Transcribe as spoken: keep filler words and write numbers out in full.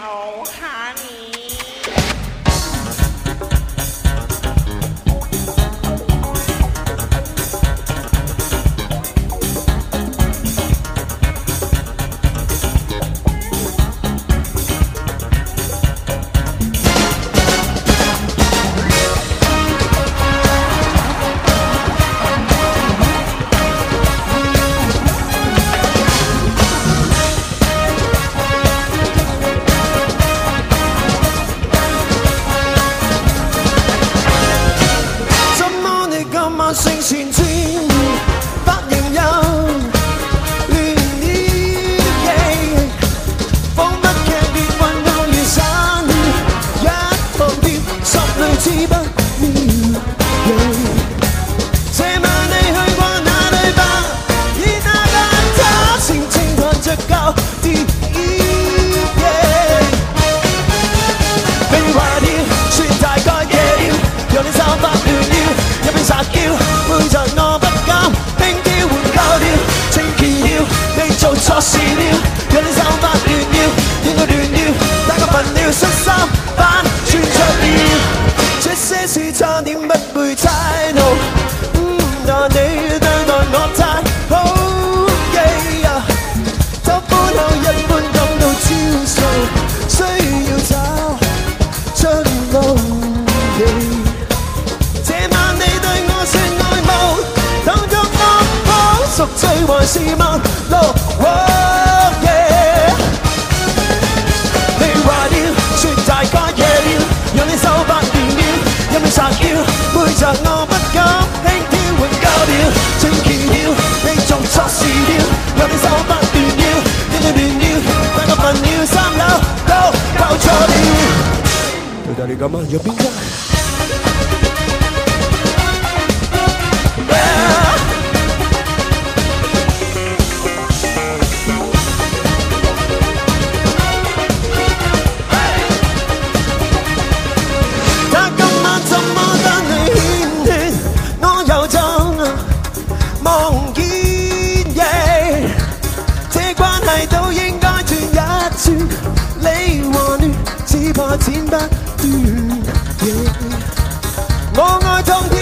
好哈你。 性前轉，髮型又亂了，彷彿劇烈運動如散一旁掉，心裏知不妙。這晚你去過哪裏吧？以那間他靜靜彈着舊電被壞了，說大概夜了，讓你手發亂了，一邊撒嬌。背着我不敢輕佻換夠了，清奇了，你做錯事了，讓你手發亂了，應該亂了，大覺笨了，恤衫反穿着了，這些事差點不會猜到，嗯，但你對待我太好，yeah, 偷歡後一般感到焦躁，需要找出路。Yeah.贖罪還是陌路，你壞了，說大家夜了，讓你手發亂了，一味撒嬌，背着我不敢輕佻換夠了，清奇了，你做錯事了，讓你手發亂了，應該亂了，大覺笨了，三樓都搞錯了，對待你咁啊，有邊間？望見嘢，這關係都應該轉一轉，你和亂只怕剪不斷。我愛痛。